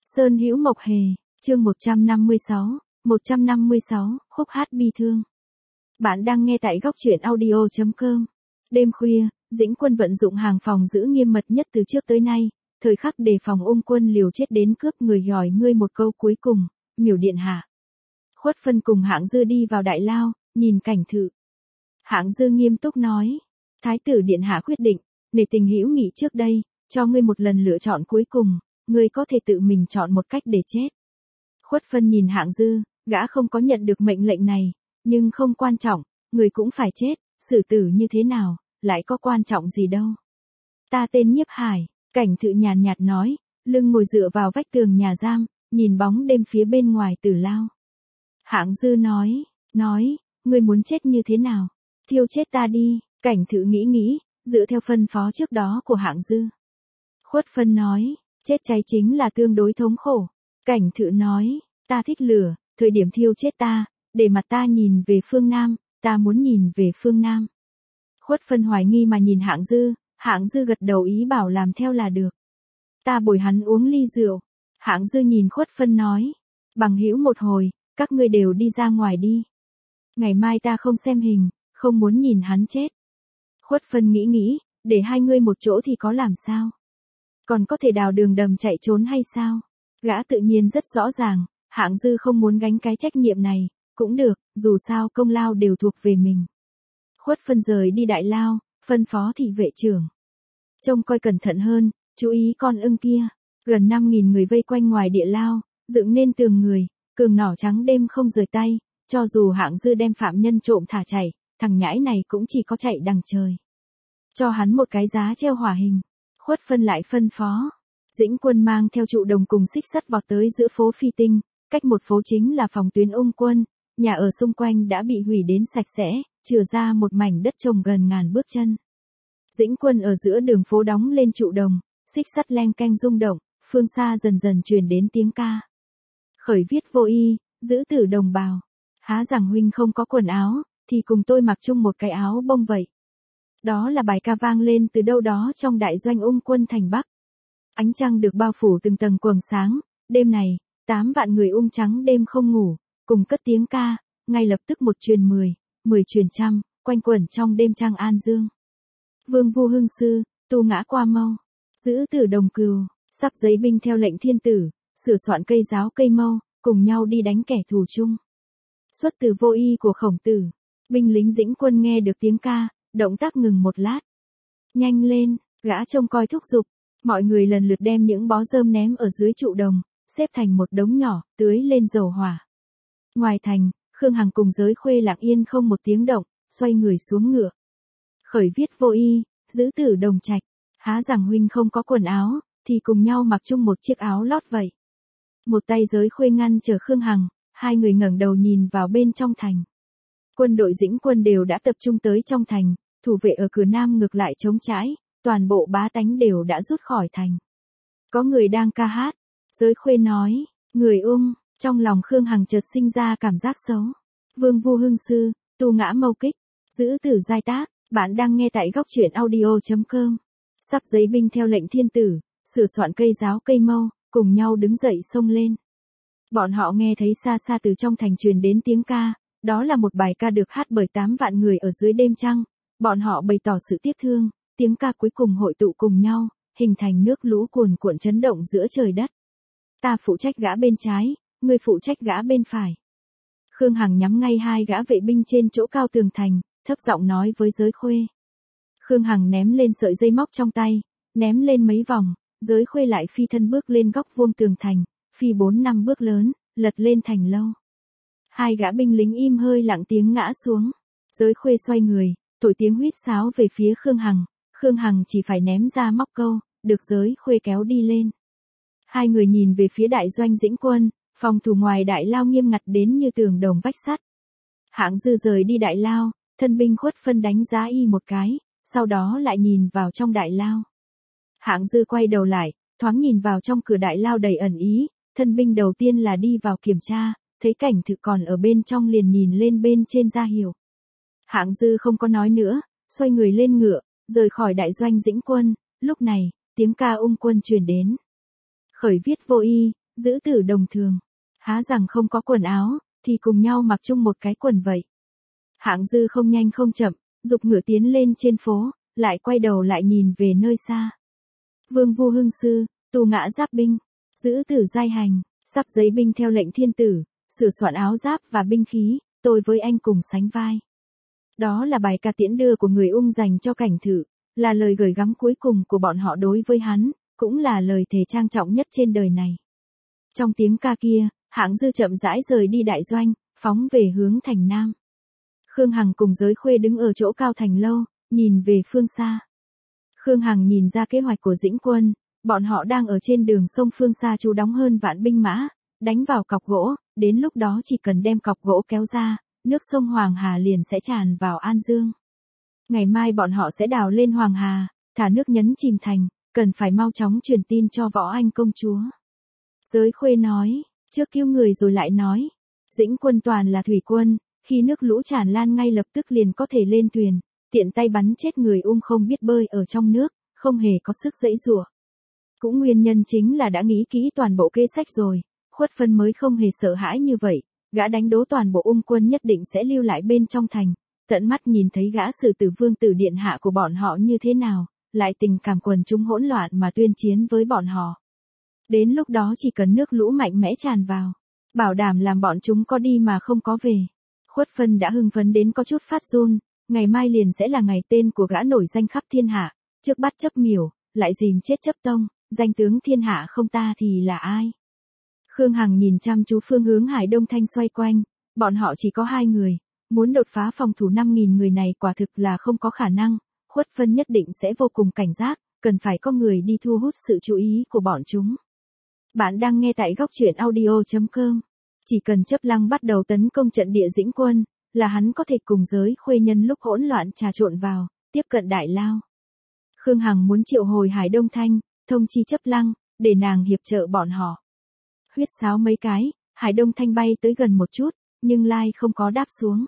Sơn Hữu Mộc Hề, chương 156, khúc hát bi thương. Bạn đang nghe tại góc truyện audio.com. Đêm khuya, Dĩnh Quân vận dụng hàng phòng giữ nghiêm mật nhất từ trước tới nay, thời khắc đề phòng Ung Quân liều chết đến cướp người hỏi ngươi một câu cuối cùng, miểu điện hạ. Khuất Phân cùng Hạng Dư đi vào đại lao, nhìn cảnh thự. Hạng Dư nghiêm túc nói, Thái tử điện hạ quyết định, nể tình hữu nghị trước đây, cho ngươi một lần lựa chọn cuối cùng, ngươi có thể tự mình chọn một cách để chết. Khuất Phân nhìn Hạng Dư, gã không có nhận được mệnh lệnh này, nhưng không quan trọng, người cũng phải chết, xử tử như thế nào, lại có quan trọng gì đâu. Ta tên Nhiếp Hải, cảnh thự nhàn nhạt nói, lưng ngồi dựa vào vách tường nhà giam, nhìn bóng đêm phía bên ngoài tử lao. Hạng Dư nói, ngươi muốn chết như thế nào? Thiêu chết ta đi, cảnh thự nghĩ, dựa theo phân phó trước đó của Hạng Dư. Khuất Phân nói, chết cháy chính là tương đối thống khổ. Cảnh thự nói, ta thích lửa, thời điểm thiêu chết ta, để mặt ta nhìn về phương Nam, ta muốn nhìn về phương Nam. Khuất Phân hoài nghi mà nhìn Hạng Dư gật đầu ý bảo làm theo là được. Ta bồi hắn uống ly rượu. Hạng Dư nhìn Khuất Phân nói, bằng hữu một hồi, các ngươi đều đi ra ngoài đi. Ngày mai ta không xem hình, không muốn nhìn hắn chết. Khuất Phân nghĩ, để hai ngươi một chỗ thì có làm sao? Còn có thể đào đường đầm chạy trốn hay sao? Gã tự nhiên rất rõ ràng, Hạng Dư không muốn gánh cái trách nhiệm này, cũng được, dù sao công lao đều thuộc về mình. Khuất Phân rời đi đại lao, phân phó thị vệ trưởng. Trông coi cẩn thận hơn, chú ý con ưng kia. Gần 5.000 người vây quanh ngoài địa lao, dựng nên tường người, cường nỏ trắng đêm không rời tay, cho dù Hạng Dư đem phạm nhân trộm thả chạy, thằng nhãi này cũng chỉ có chạy đằng trời. Cho hắn một cái giá treo hỏa hình. Khuất Phân lại phân phó. Dĩnh Quân mang theo trụ đồng cùng xích sắt vọt tới giữa phố Phi Tinh, cách một phố chính là phòng tuyến Ung Quân, nhà ở xung quanh đã bị hủy đến sạch sẽ, chừa ra một mảnh đất trồng gần ngàn bước chân. Dĩnh Quân ở giữa đường phố đóng lên trụ đồng, xích sắt leng keng rung động, phương xa dần dần truyền đến tiếng ca. Khởi viết vô y, giữ tử đồng bào. Há rằng huynh không có quần áo, thì cùng tôi mặc chung một cái áo bông vậy. Đó là bài ca vang lên từ đâu đó trong đại doanh Ung Quân thành Bắc. Ánh trăng được bao phủ từng tầng quầng sáng, đêm này, 8 vạn người Ung trắng đêm không ngủ, cùng cất tiếng ca, ngay lập tức một truyền 10, 10 truyền trăm, quanh quẩn trong đêm trăng an dương. Vương Vu Hưng Sư, tu ngã qua mâu, giữ tử đồng cừu, sắp giấy binh theo lệnh thiên tử, sửa soạn cây giáo cây mâu, cùng nhau đi đánh kẻ thù chung. Xuất từ vô y của Khổng Tử, binh lính Dĩnh Quân nghe được tiếng ca, động tác ngừng một lát. Nhanh lên, gã trông coi thúc giục, mọi người lần lượt đem những bó rơm ném ở dưới trụ đồng, xếp thành một đống nhỏ, tưới lên dầu hỏa. Ngoài thành, Khương Hằng cùng Giới Khuê lặng yên không một tiếng động, xoay người xuống ngựa. Khởi viết vô y, giữ tử đồng trạch, há rằng huynh không có quần áo, thì cùng nhau mặc chung một chiếc áo lót vậy. Một tay Giới Khuê ngăn chờ Khương Hằng, hai người ngẩng đầu nhìn vào bên trong thành. Quân đội Dĩnh Quân đều đã tập trung tới trong thành, thủ vệ ở cửa nam ngược lại trống trải, toàn bộ bá tánh đều đã rút khỏi thành. Có người đang ca hát, Giới Khuê nói, người Ung, trong lòng Khương Hằng chợt sinh ra cảm giác xấu. Vương Vu Hưng Sư, tu ngã mâu kích, giữ tử giai tác, bạn đang nghe tại góc truyện audio.com. Sắp giấy binh theo lệnh thiên tử, sửa soạn cây giáo cây mâu, cùng nhau đứng dậy xông lên. Bọn họ nghe thấy xa xa từ trong thành truyền đến tiếng ca, đó là một bài ca được hát bởi 8 vạn người ở dưới đêm trăng, bọn họ bày tỏ sự tiếc thương, tiếng ca cuối cùng hội tụ cùng nhau, hình thành nước lũ cuồn cuộn chấn động giữa trời đất. Ta phụ trách gã bên trái, ngươi phụ trách gã bên phải. Khương Hằng nhắm ngay hai gã vệ binh trên chỗ cao tường thành, thấp giọng nói với Giới Khuê. Khương Hằng ném lên sợi dây móc trong tay, ném lên mấy vòng, Giới Khuê lại phi thân bước lên góc vuông tường thành, phi 4-5 bước lớn, lật lên thành lâu. Hai gã binh lính im hơi lặng tiếng ngã xuống. Giới Khuê xoay người, thổi tiếng huýt sáo về phía Khương Hằng. Khương Hằng chỉ phải ném ra móc câu, được Giới Khuê kéo đi lên. Hai người nhìn về phía đại doanh Dĩnh Quân, phòng thủ ngoài đại lao nghiêm ngặt đến như tường đồng vách sắt. Hạng Dư rời đi đại lao, thân binh Khuất Phân đánh giá y một cái, sau đó lại nhìn vào trong đại lao. Hạng Dư quay đầu lại, thoáng nhìn vào trong cửa đại lao đầy ẩn ý, thân binh đầu tiên là đi vào kiểm tra, thấy cảnh thực còn ở bên trong liền nhìn lên bên trên ra hiệu. Hạng Dư không có nói nữa, xoay người lên ngựa, rời khỏi đại doanh Dĩnh Quân, lúc này, tiếng ca Ung Quân truyền đến. Khởi viết vô y, Giữ tử đồng thường. Há rằng không có quần áo, thì cùng nhau mặc chung một cái quần vậy. Hạng Dư không nhanh không chậm, giục ngựa tiến lên trên phố, lại quay đầu lại nhìn về nơi xa. Vương Vu Hưng Sư, tù ngã giáp binh, giữ tử giai hành, sắp giấy binh theo lệnh thiên tử, sửa soạn áo giáp và binh khí, tôi với anh cùng sánh vai. Đó là bài ca tiễn đưa của người Ung dành cho Cảnh Thự, là lời gửi gắm cuối cùng của bọn họ đối với hắn, cũng là lời thề trang trọng nhất trên đời này. Trong tiếng ca kia, Hạng Dư chậm rãi rời đi đại doanh, phóng về hướng thành Nam. Khương Hằng cùng Giới Khuê đứng ở chỗ cao thành lâu, nhìn về phương xa. Khương Hằng nhìn ra kế hoạch của Dĩnh Quân, bọn họ đang ở trên đường sông phương xa trú đóng hơn vạn binh mã, đánh vào cọc gỗ, đến lúc đó chỉ cần đem cọc gỗ kéo ra, nước sông Hoàng Hà liền sẽ tràn vào An Dương. Ngày mai bọn họ sẽ đào lên Hoàng Hà, thả nước nhấn chìm thành, cần phải mau chóng truyền tin cho Võ Anh công chúa. Giới Khuê nói, trước cứu người rồi lại nói, Dĩnh Quân toàn là thủy quân, khi nước lũ tràn lan ngay lập tức liền có thể lên thuyền, tiện tay bắn chết người Ung không biết bơi ở trong nước, không hề có sức giãy giụa. Cũng nguyên nhân chính là đã nghĩ kỹ toàn bộ kế sách rồi, Khuất Phân mới không hề sợ hãi như vậy, gã đánh đố toàn bộ Ung quân nhất định sẽ lưu lại bên trong thành, tận mắt nhìn thấy gã sử tử vương tử điện hạ của bọn họ như thế nào, lại tình cảm quần chúng hỗn loạn mà tuyên chiến với bọn họ. Đến lúc đó chỉ cần nước lũ mạnh mẽ tràn vào, bảo đảm làm bọn chúng có đi mà không có về. Khuất Phân đã hưng phấn đến có chút phát run, ngày mai liền sẽ là ngày tên của gã nổi danh khắp thiên hạ, trước bắt chấp miểu, lại dìm chết chấp tông, danh tướng thiên hạ không ta thì là ai? Khương Hằng nhìn chăm chú phương hướng Hải Đông Thanh xoay quanh, bọn họ chỉ có 2 người, muốn đột phá phòng thủ 5.000 người này quả thực là không có khả năng, Khuất Phân nhất định sẽ vô cùng cảnh giác, cần phải có người đi thu hút sự chú ý của bọn chúng. Bạn đang nghe tại góc truyện audio.com. Chỉ cần Chấp Lăng bắt đầu tấn công trận địa Dĩnh Quân, là hắn có thể cùng Giới Khuê nhân lúc hỗn loạn trà trộn vào, tiếp cận Đại Lao. Khương Hằng muốn triệu hồi Hải Đông Thanh, thông chi Chấp Lăng, để nàng hiệp trợ bọn họ. Huyết sáo mấy cái, Hải Đông Thanh bay tới gần một chút, nhưng Lai không có đáp xuống.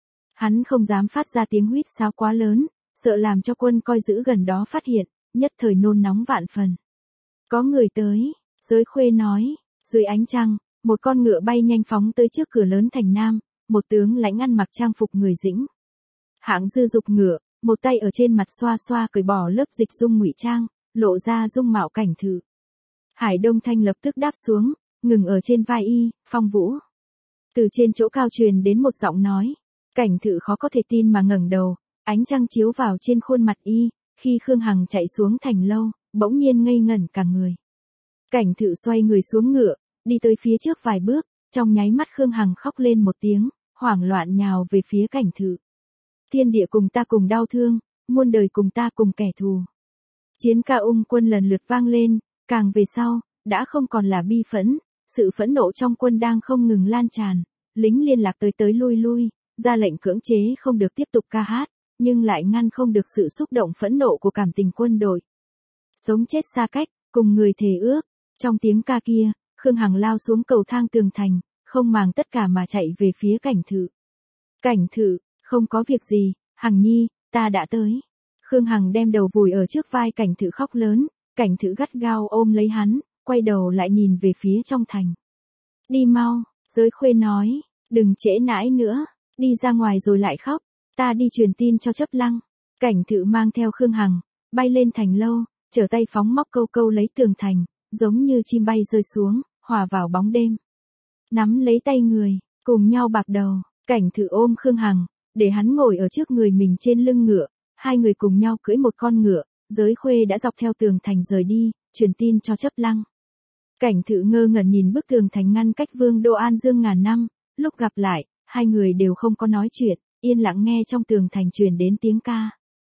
Hắn không dám phát ra tiếng huýt sáo quá lớn, sợ làm cho quân coi giữ gần đó phát hiện, nhất thời nôn nóng vạn phần. Có người tới, Giới Khuê nói, dưới ánh trăng, một con ngựa bay nhanh phóng tới trước cửa lớn thành Nam, một tướng lãnh ăn mặc trang phục người Dĩnh. Hạng Dư giục ngựa, một tay ở trên mặt xoa xoa cởi bỏ lớp dịch dung ngụy trang, lộ ra dung mạo Cảnh Thự. Hải Đông Thanh lập tức đáp xuống, ngừng ở trên vai y, Phong Vũ. Từ trên chỗ cao truyền đến một giọng nói, Cảnh Thự khó có thể tin mà ngẩng đầu, ánh trăng chiếu vào trên khuôn mặt y, khi Khương Hằng chạy xuống thành lâu, bỗng nhiên ngây ngẩn cả người. Cảnh Thự xoay người xuống ngựa, đi tới phía trước vài bước, trong nháy mắt Khương Hằng khóc lên một tiếng, hoảng loạn nhào về phía Cảnh Thự. Thiên địa cùng ta cùng đau thương, muôn đời cùng ta cùng kẻ thù. Chiến ca Ung quân lần lượt vang lên, càng về sau, đã không còn là bi phẫn, sự phẫn nộ trong quân đang không ngừng lan tràn, lính liên lạc tới tới lui lui, ra lệnh cưỡng chế không được tiếp tục ca hát, nhưng lại ngăn không được sự xúc động phẫn nộ của cảm tình quân đội. Sống chết xa cách, cùng người thề ước, trong tiếng ca kia, Khương Hằng lao xuống cầu thang tường thành, không màng tất cả mà chạy về phía Cảnh Thự. Cảnh Thự, không có việc gì, Hằng nhi, ta đã tới. Khương Hằng đem đầu vùi ở trước vai Cảnh Thự khóc lớn, Cảnh Thự gắt gao ôm lấy hắn, quay đầu lại nhìn về phía trong thành. Đi mau, Giới Khuê nói, đừng trễ nãi nữa, đi ra ngoài rồi lại khóc, ta đi truyền tin cho Chấp Lăng. Cảnh Thự mang theo Khương Hằng, bay lên thành lâu, trở tay phóng móc câu câu lấy tường thành, giống như chim bay rơi xuống, hòa vào bóng đêm. Nắm lấy tay người, cùng nhau bạc đầu, Cảnh Thự ôm Khương Hằng, để hắn ngồi ở trước người mình trên lưng ngựa, 2 người cùng nhau cưỡi một con ngựa, Giới Khuê đã dọc theo tường thành rời đi, truyền tin cho Chấp Lăng. Cảnh Thự ngơ ngẩn nhìn bức tường thành ngăn cách Vương đô An Dương ngàn năm, lúc gặp lại, 2 người đều không có nói chuyện, yên lặng nghe trong tường thành truyền đến tiếng ca.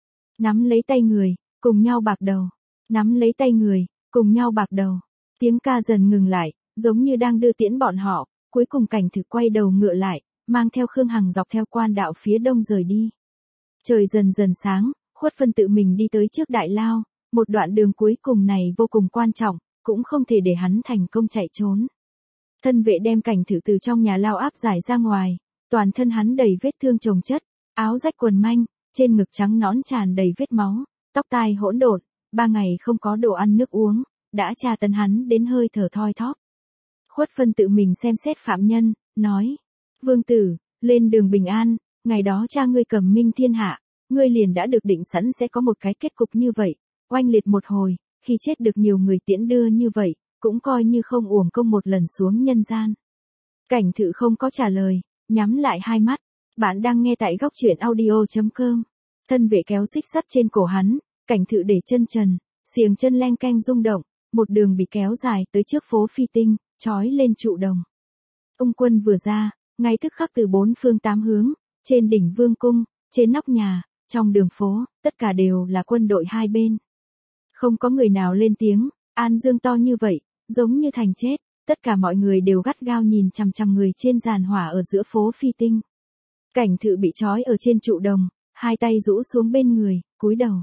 Nắm lấy tay người, cùng nhau bạc đầu, nắm lấy tay người, cùng nhau bạc đầu. Tiếng ca dần ngừng lại, giống như đang đưa tiễn bọn họ, cuối cùng Cảnh Thự quay đầu ngựa lại, mang theo Khương Hằng dọc theo quan đạo phía đông rời đi. Trời dần dần sáng, Khuất Phân tự mình đi tới trước Đại Lao, một đoạn đường cuối cùng này vô cùng quan trọng, cũng không thể để hắn thành công chạy trốn. Thân vệ đem Cảnh Thự từ trong nhà lao áp giải ra ngoài, toàn thân hắn đầy vết thương chồng chất, áo rách quần manh, trên ngực trắng nõn tràn đầy vết máu, tóc tai hỗn độn, 3 ngày không có đồ ăn nước uống, đã tra tấn hắn đến hơi thở thoi thóp. Khuất Phân tự mình xem xét phạm nhân, nói. Vương tử, lên đường bình an, ngày đó cha ngươi cầm minh thiên hạ, ngươi liền đã được định sẵn sẽ có một cái kết cục như vậy, oanh liệt một hồi, khi chết được nhiều người tiễn đưa như vậy, cũng coi như không uổng công một lần xuống nhân gian. Cảnh Thự không có trả lời, nhắm lại hai mắt. Bạn đang nghe tại góc truyện audio.com. Thân vệ kéo xích sắt trên cổ hắn, Cảnh Thự để chân trần, xiềng chân leng keng rung động, một đường bị kéo dài tới trước phố Phi Tinh, trói lên trụ đồng. Ung Quân vừa ra, ngay tức khắc từ bốn phương tám hướng, trên đỉnh vương cung, trên nóc nhà, trong đường phố, tất cả đều là quân đội hai bên. Không có người nào lên tiếng, An Dương to như vậy, giống như thành chết, tất cả mọi người đều gắt gao nhìn chằm chằm người trên giàn hỏa ở giữa phố Phi Tinh. Cảnh Thự bị trói ở trên trụ đồng, hai tay rũ xuống bên người, cúi đầu.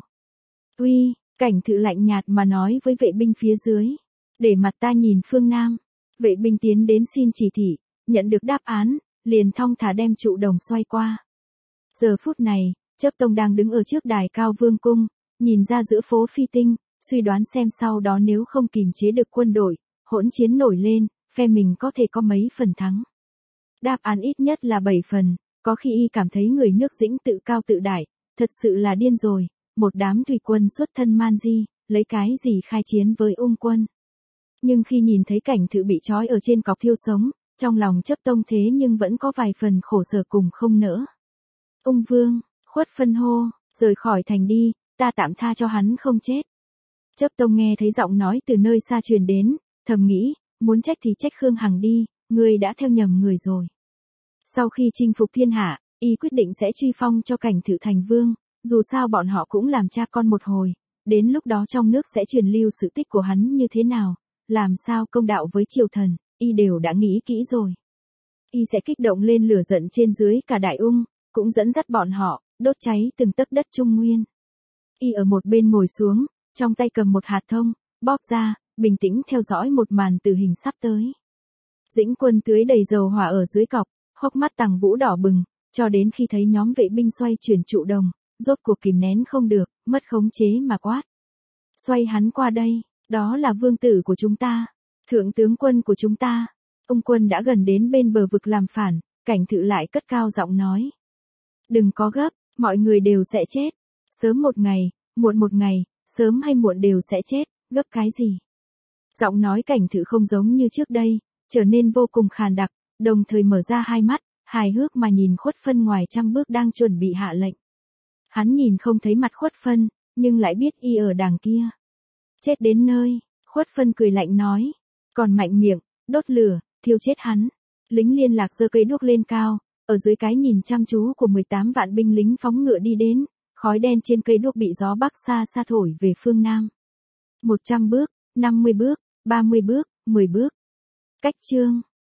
Uy, Cảnh Thự lạnh nhạt mà nói với vệ binh phía dưới. Để mặt ta nhìn phương Nam. Vệ binh tiến đến xin chỉ thị, nhận được đáp án, liền thong thả đem trụ đồng xoay qua. Giờ phút này, Chấp Tông đang đứng ở trước đài cao vương cung, nhìn ra giữa phố Phi Tinh, suy đoán xem sau đó nếu không kìm chế được quân đội, hỗn chiến nổi lên, phe mình có thể có mấy phần thắng. Đáp án ít nhất là 7 phần, có khi y cảm thấy người nước Dĩnh tự cao tự đại, thật sự là điên rồi, một đám thủy quân xuất thân man di, lấy cái gì khai chiến với Ung Quân. Nhưng khi nhìn thấy Cảnh Thự bị trói ở trên cọc thiêu sống, trong lòng Chấp Tông thế nhưng vẫn có vài phần khổ sở cùng không nỡ. Ung Vương, Khuất Phân hô, rời khỏi thành đi, ta tạm tha cho hắn không chết. Chấp Tông nghe thấy giọng nói từ nơi xa truyền đến, thầm nghĩ, muốn trách thì trách Khương Hằng đi, ngươi đã theo nhầm người rồi. Sau khi chinh phục thiên hạ, y quyết định sẽ truy phong cho Cảnh Thự thành vương, dù sao bọn họ cũng làm cha con một hồi, đến lúc đó trong nước sẽ truyền lưu sự tích của hắn như thế nào, làm sao công đạo với triều thần, y đều đã nghĩ kỹ rồi. Y sẽ kích động lên lửa giận trên dưới cả Đại Ung, cũng dẫn dắt bọn họ, đốt cháy từng tấc đất Trung Nguyên. Y ở một bên ngồi xuống, trong tay cầm một hạt thông, bóp ra, bình tĩnh theo dõi một màn tử hình sắp tới. Dĩnh Quân tưới đầy dầu hỏa ở dưới cọc, hốc mắt Tằng Vũ đỏ bừng, cho đến khi thấy nhóm vệ binh xoay chuyển trụ đồng, rốt cuộc kìm nén không được, mất khống chế mà quát. Xoay hắn qua đây, đó là vương tử của chúng ta, thượng tướng quân của chúng ta. Ung Quân đã gần đến bên bờ vực làm phản, Cảnh Thự lại cất cao giọng nói. Đừng có gấp, mọi người đều sẽ chết. Sớm một ngày, muộn một ngày, sớm hay muộn đều sẽ chết, gấp cái gì? Giọng nói Cảnh Thự không giống như trước đây, trở nên vô cùng khàn đặc, đồng thời mở ra hai mắt, hài hước mà nhìn Khuất Phân ngoài trăm bước đang chuẩn bị hạ lệnh. Hắn nhìn không thấy mặt Khuất Phân, nhưng lại biết y ở đằng kia. Chết đến nơi, Khuất Phân cười lạnh nói, còn mạnh miệng, đốt lửa, thiêu chết hắn. Lính liên lạc giơ cây đuốc lên cao, ở dưới cái nhìn chăm chú của 18 vạn binh lính phóng ngựa đi đến, khói đen trên cây đuốc bị gió bắc xa xa thổi về phương Nam. 100 bước, 50 bước, 30 bước, 10 bước. Cách chương